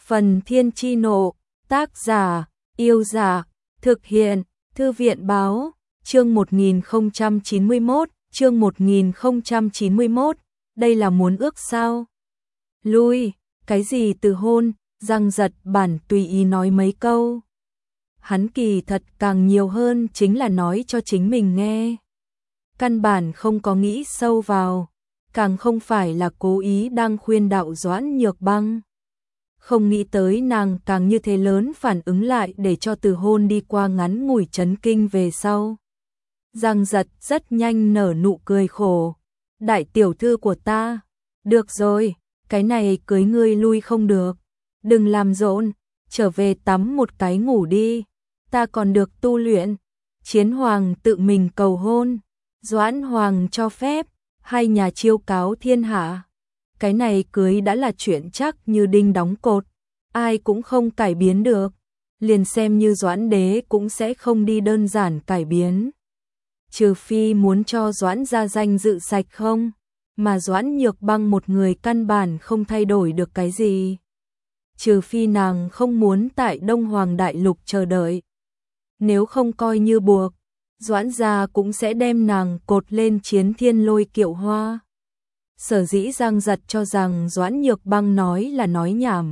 Phần Thiên Chi Nộ, tác giả, Yêu Giả, thực hiện, Thư viện Báo, chương 1091, đây là muốn ước sao? Lui, cái gì từ hôn, Giang Giật bản tùy ý nói mấy câu. Hắn kỳ thật càng nhiều hơn chính là nói cho chính mình nghe. Căn bản không có nghĩ sâu vào, càng không phải là cố ý đang khuyên đạo Doãn Nhược Băng. Không nghĩ tới nàng càng như thế lớn phản ứng lại để cho từ hôn đi qua ngắn ngủi chấn kinh về sau. Giang Giật rất nhanh nở nụ cười khổ. Đại tiểu thư của ta, được rồi, cái này cưới ngươi lui không được. Đừng làm rộn, trở về tắm một cái ngủ đi. Ta còn được tu luyện. Chiến Hoàng tự mình cầu hôn. Doãn Hoàng cho phép, hai nhà chiêu cáo thiên hạ. Cái này cưới đã là chuyện chắc như đinh đóng cột, ai cũng không cải biến được, liền xem như Doãn đế cũng sẽ không đi đơn giản cải biến. Trừ phi muốn cho Doãn gia danh dự sạch không, mà Doãn Nhược Băng một người căn bản không thay đổi được cái gì. Trừ phi nàng không muốn tại Đông Hoàng Đại Lục chờ đợi. Nếu không coi như buộc, Doãn gia cũng sẽ đem nàng cột lên chiến thiên lôi kiệu hoa. Sở dĩ Giang Giật cho rằng Doãn Nhược Băng nói là nói nhảm.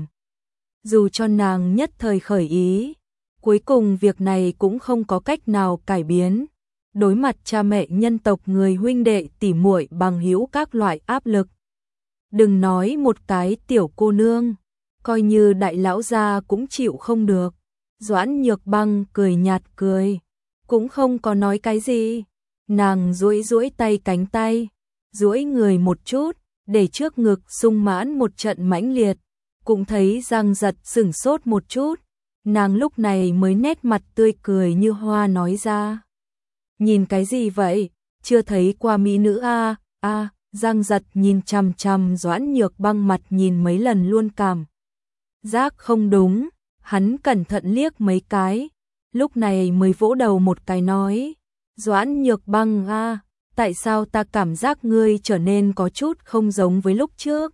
Dù cho nàng nhất thời khởi ý, cuối cùng việc này cũng không có cách nào cải biến. Đối mặt cha mẹ nhân tộc người huynh đệ tỉ muội bằng hữu các loại áp lực. Đừng nói một cái tiểu cô nương, coi như đại lão gia cũng chịu không được. Doãn Nhược Băng cười nhạt cười, cũng không có nói cái gì. Nàng duỗi duỗi tay cánh tay, duỗi người một chút, để trước ngực sung mãn một trận mãnh liệt, cũng thấy Giang Giật sửng sốt một chút, nàng lúc này mới nét mặt tươi cười như hoa nói ra. Nhìn cái gì vậy, chưa thấy qua mỹ nữ a? Giang Giật nhìn chằm chằm Doãn Nhược Băng mặt nhìn mấy lần luôn cảm giác không đúng, hắn cẩn thận liếc mấy cái, lúc này mới vỗ đầu một cái nói, Doãn Nhược Băng a, tại sao ta cảm giác ngươi trở nên có chút không giống với lúc trước?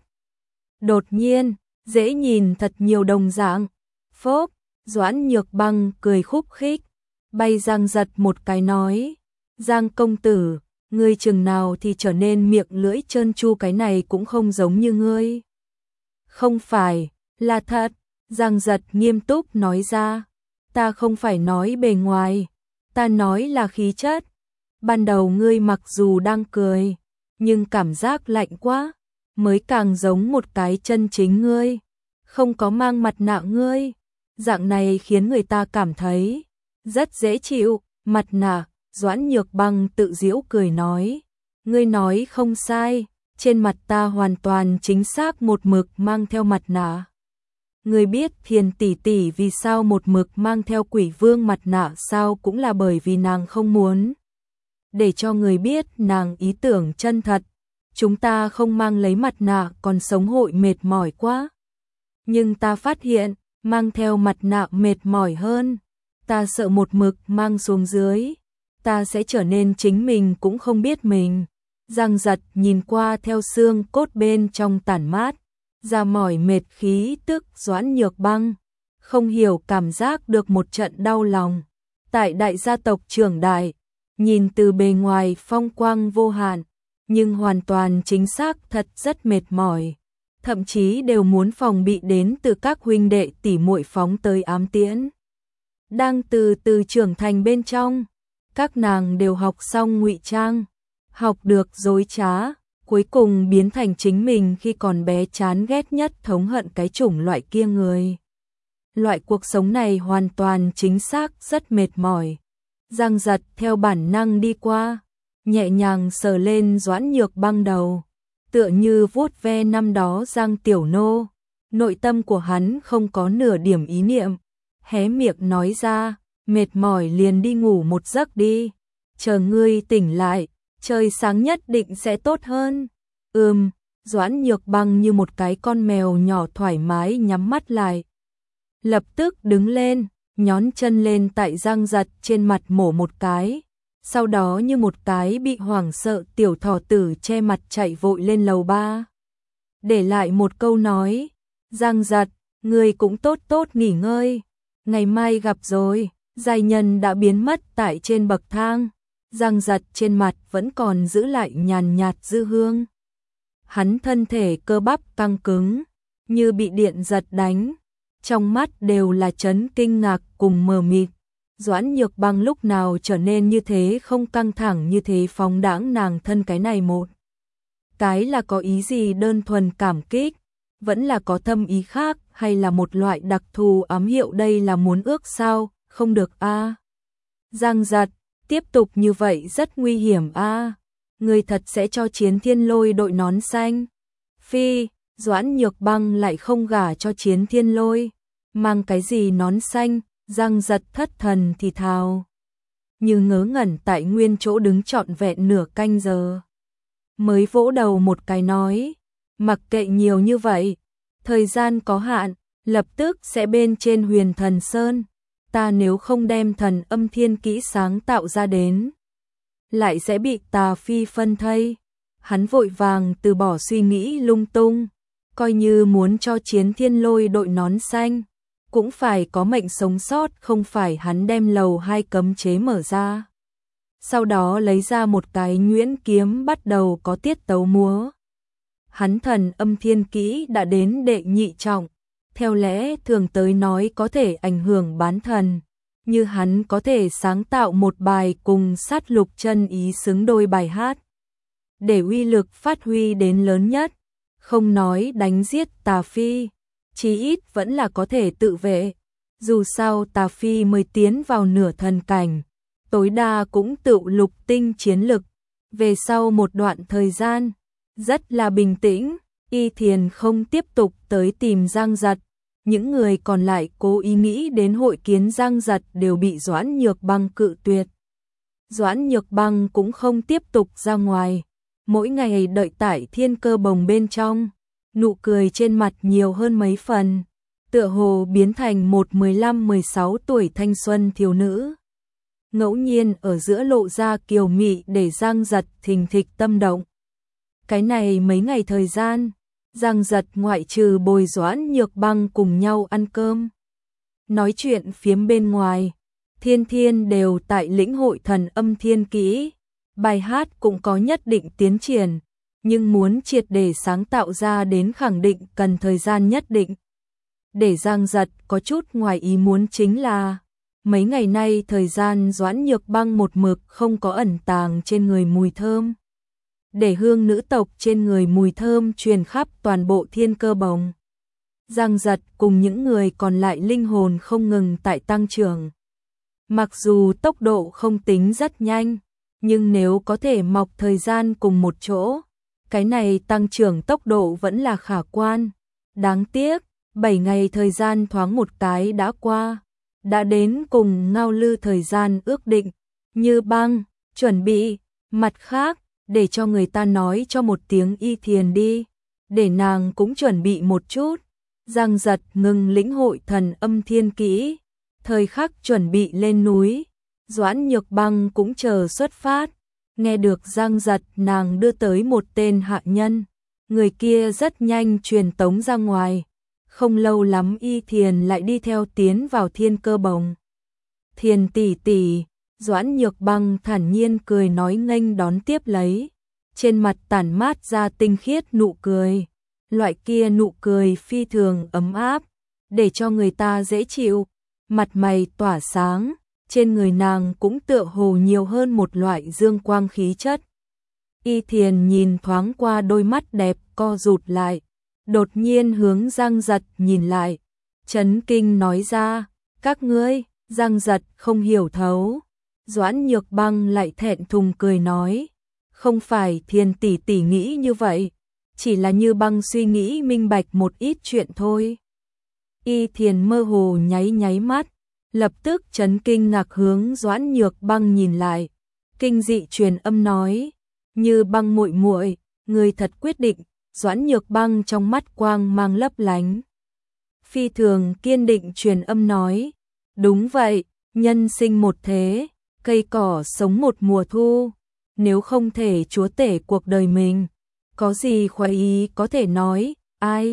Đột nhiên, dễ nhìn thật nhiều đồng dạng. Phốp, Doãn Nhược Băng cười khúc khích, bay Giang Giật một cái nói, Giang công tử, ngươi chừng nào thì trở nên miệng lưỡi trơn tru, cái này cũng không giống như ngươi. Không phải, là thật, Giang Giật nghiêm túc nói ra, ta không phải nói bề ngoài, ta nói là khí chất. Ban đầu ngươi mặc dù đang cười, nhưng cảm giác lạnh quá, mới càng giống một cái chân chính ngươi, không có mang mặt nạ ngươi. Dạng này khiến người ta cảm thấy rất dễ chịu. Mặt nạ, Doãn Nhược Băng tự giễu cười nói, ngươi nói không sai, trên mặt ta hoàn toàn chính xác một mực mang theo mặt nạ. Ngươi biết Thiền tỷ tỷ vì sao một mực mang theo Quỷ Vương mặt nạ sao? Cũng là bởi vì nàng không muốn để cho người biết nàng ý tưởng chân thật. Chúng ta không mang lấy mặt nạ còn sống hội mệt mỏi quá. Nhưng ta phát hiện, mang theo mặt nạ mệt mỏi hơn. Ta sợ một mực mang xuống dưới, ta sẽ trở nên chính mình cũng không biết mình. Giang Giật nhìn qua theo xương cốt bên trong tản mát ra mỏi mệt khí tức Doãn Nhược Băng, không hiểu cảm giác được một trận đau lòng. Tại đại gia tộc trưởng đại, nhìn từ bề ngoài phong quang vô hạn, nhưng hoàn toàn chính xác thật rất mệt mỏi, thậm chí đều muốn phòng bị đến từ các huynh đệ tỉ muội phóng tới ám tiễn. Đang từ từ trưởng thành bên trong, các nàng đều học xong ngụy trang, học được dối trá, cuối cùng biến thành chính mình khi còn bé chán ghét nhất thống hận cái chủng loại kia người. Loại cuộc sống này hoàn toàn chính xác rất mệt mỏi. Giang Giật theo bản năng đi qua, nhẹ nhàng sờ lên Doãn Nhược Băng đầu, tựa như vuốt ve năm đó Giang Tiểu Nô. Nội tâm của hắn không có nửa điểm ý niệm, hé miệng nói ra, mệt mỏi liền đi ngủ một giấc đi, chờ ngươi tỉnh lại, trời sáng nhất định sẽ tốt hơn. Doãn Nhược Băng như một cái con mèo nhỏ thoải mái nhắm mắt lại. Lập tức đứng lên, nhón chân lên tại Giang Giật trên mặt mổ một cái, sau đó như một cái bị hoảng sợ tiểu thỏ tử che mặt chạy vội lên lầu 3. Để lại một câu nói, Giang Giật, Ngươi cũng tốt tốt nghỉ ngơi, ngày mai gặp rồi. Giai Nhân đã biến mất tại trên bậc thang, Giang Giật trên mặt vẫn còn giữ lại nhàn nhạt dư hương. Hắn thân thể cơ bắp căng cứng, như bị điện giật đánh, trong mắt đều là chấn kinh ngạc cùng mờ mịt. Doãn Nhược Băng lúc nào trở nên như thế, không căng thẳng như thế, phóng đãng nàng thân cái này một cái là có ý gì, đơn thuần cảm kích, vẫn là có thâm ý khác, hay là một loại đặc thù ám hiệu, đây là muốn ước sao, không được a. Giang Giật, tiếp tục như vậy rất nguy hiểm a. Người thật sẽ cho Chiến Thiên Lôi đội nón xanh. Phi, Doãn Nhược Băng lại không gả cho Chiến Thiên Lôi, mang cái gì nón xanh, Giang Giật thất thần thì thào. Như ngớ ngẩn tại nguyên chỗ đứng trọn vẹn nửa canh giờ. Mới vỗ đầu một cái nói, mặc kệ nhiều như vậy, thời gian có hạn, lập tức sẽ bên trên Huyền Thần Sơn. Ta nếu không đem Thần Âm Thiên Kỹ sáng tạo ra đến, lại sẽ bị Tà Phi phân thây. Hắn vội vàng từ bỏ suy nghĩ lung tung, coi như muốn cho Chiến Thiên Lôi đội nón xanh, cũng phải có mệnh sống sót, không phải hắn đem lầu 2 cấm chế mở ra. Sau đó lấy ra một cái nhuyễn kiếm bắt đầu có tiết tấu múa. Hắn Thần Âm Thiên Kỹ đã đến đệ nhị trọng, theo lẽ thường tới nói có thể ảnh hưởng bán thần, như hắn có thể sáng tạo một bài cùng Sát Lục Chân Ý xứng đôi bài hát, để uy lực phát huy đến lớn nhất, không nói đánh giết Tà Phi, chí ít vẫn là có thể tự vệ. Dù sao Tà Phi mới tiến vào nửa thần cảnh, tối đa cũng tự lục tinh chiến lực. Về sau một đoạn thời gian rất là bình tĩnh, Y Thiền không tiếp tục tới tìm Giang Giật. Những người còn lại cố ý nghĩ đến hội kiến Giang Giật đều bị Doãn Nhược Băng cự tuyệt. Doãn Nhược Băng cũng không tiếp tục ra ngoài, mỗi ngày đợi tại Thiên Cơ Bồng bên trong, nụ cười trên mặt nhiều hơn mấy phần, tựa hồ biến thành một 15-16 tuổi thanh xuân thiếu nữ. Ngẫu nhiên ở giữa lộ ra kiều mị để Giang Giật thình thịch tâm động. Cái này mấy ngày thời gian, Giang Giật ngoại trừ bồi Doãn Nhược Băng cùng nhau ăn cơm, nói chuyện phiếm bên ngoài, thiên thiên đều tại lĩnh hội Thần Âm Thiên Kỹ. Bài hát cũng có nhất định tiến triển, nhưng muốn triệt để sáng tạo ra đến khẳng định cần thời gian nhất định. Để Giang Giật có chút ngoài ý muốn chính là, mấy ngày nay thời gian Doãn Nhược Băng một mực không có ẩn tàng trên người mùi thơm, để hương nữ tộc trên người mùi thơm truyền khắp toàn bộ Thiên Cơ Bồng. Giang Giật cùng những người còn lại linh hồn không ngừng tại tăng trưởng. Mặc dù tốc độ không tính rất nhanh, nhưng nếu có thể mọc thời gian cùng một chỗ, cái này tăng trưởng tốc độ vẫn là khả quan. Đáng tiếc, 7 ngày thời gian thoáng một cái đã qua, đã đến cùng Ngao Lư thời gian ước định. Như Băng, chuẩn bị, mặt khác, để cho người ta nói cho một tiếng Y Thiền đi, để nàng cũng chuẩn bị một chút. Giang Giật ngừng lĩnh hội Thần Âm Thiên Kỹ, thời khắc chuẩn bị lên núi, Doãn Nhược Băng cũng chờ xuất phát. Nghe được Giang Giật nàng đưa tới một tên hạ nhân, người kia rất nhanh truyền tống ra ngoài. Không lâu lắm Y Thiền lại đi theo tiến vào Thiên Cơ Bồng. Thiền tỷ tỷ, Doãn Nhược Băng thản nhiên cười nói nghênh đón tiếp lấy, trên mặt tản mát ra tinh khiết nụ cười. Loại kia nụ cười phi thường ấm áp, để cho người ta dễ chịu, mặt mày tỏa sáng, trên người nàng cũng tựa hồ nhiều hơn một loại dương quang khí chất. Y Thiền nhìn thoáng qua đôi mắt đẹp co rụt lại, đột nhiên hướng Giang Giật nhìn lại, chấn kinh nói ra, các ngươi. Giang Giật không hiểu thấu, Doãn Nhược Băng lại thẹn thùng cười nói, không phải Thiền tỷ tỷ nghĩ như vậy, chỉ là Như Băng suy nghĩ minh bạch một ít chuyện thôi. Y Thiền mơ hồ nháy nháy mắt, lập tức chấn kinh ngạc hướng Doãn Nhược Băng nhìn lại, kinh dị truyền âm nói, Như Băng muội muội, người thật quyết định. Doãn Nhược Băng trong mắt quang mang lấp lánh, phi thường kiên định truyền âm nói, đúng vậy, nhân sinh một thế, cây cỏ sống một mùa thu, nếu không thể chúa tể cuộc đời mình, có gì khoái ý có thể nói, ai?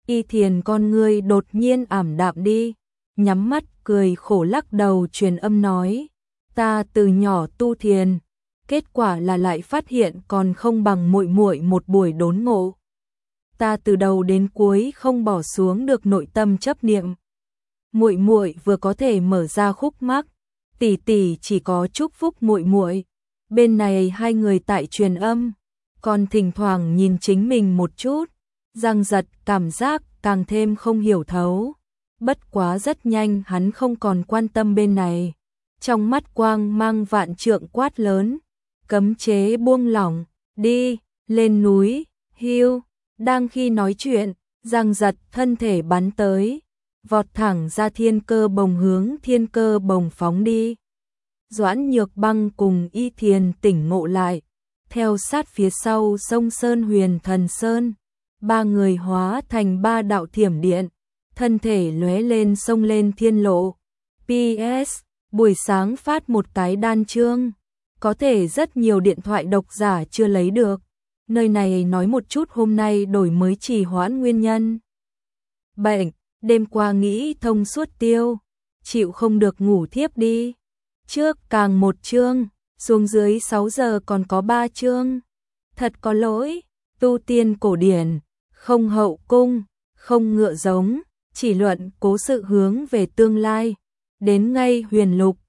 Y Thiền con ngươi đột nhiên ảm đạm đi, nhắm mắt cười khổ lắc đầu truyền âm nói, ta từ nhỏ tu thiền, kết quả là lại phát hiện còn không bằng muội muội một buổi đốn ngộ. Ta từ đầu đến cuối không bỏ xuống được nội tâm chấp niệm. Muội muội vừa có thể mở ra khúc mắc, tỷ tỷ chỉ có chúc phúc muội muội. Bên này hai người tại truyền âm, còn thỉnh thoảng nhìn chính mình một chút, Giang Giật cảm giác càng thêm không hiểu thấu. Bất quá rất nhanh hắn không còn quan tâm bên này. Trong mắt quang mang vạn trượng quát lớn, cấm chế buông lỏng, đi, lên núi, hưu. Đang khi nói chuyện, Giang Giật thân thể bắn tới, vọt thẳng ra thiên cơ bồng hướng thiên cơ bồng phóng đi. Doãn Nhược Băng cùng Y Thiền tỉnh ngộ lại, theo sát phía sau sông Sơn Huyền Thần Sơn, ba người hóa thành ba đạo thiểm điện, thân thể lóe lên xông lên thiên lộ. PS, buổi sáng phát một cái đan chương, có thể rất nhiều điện thoại độc giả chưa lấy được. Nơi này nói một chút hôm nay đổi mới trì hoãn nguyên nhân. Bệnh, đêm qua nghĩ thông suốt tiêu, chịu không được ngủ thiếp đi. Trước càng một chương, xuống dưới 6 giờ còn có 3 chương. Thật có lỗi, tu tiên cổ điển, không hậu cung, không ngựa giống, chỉ luận cố sự hướng về tương lai. Đến ngay huyền lục,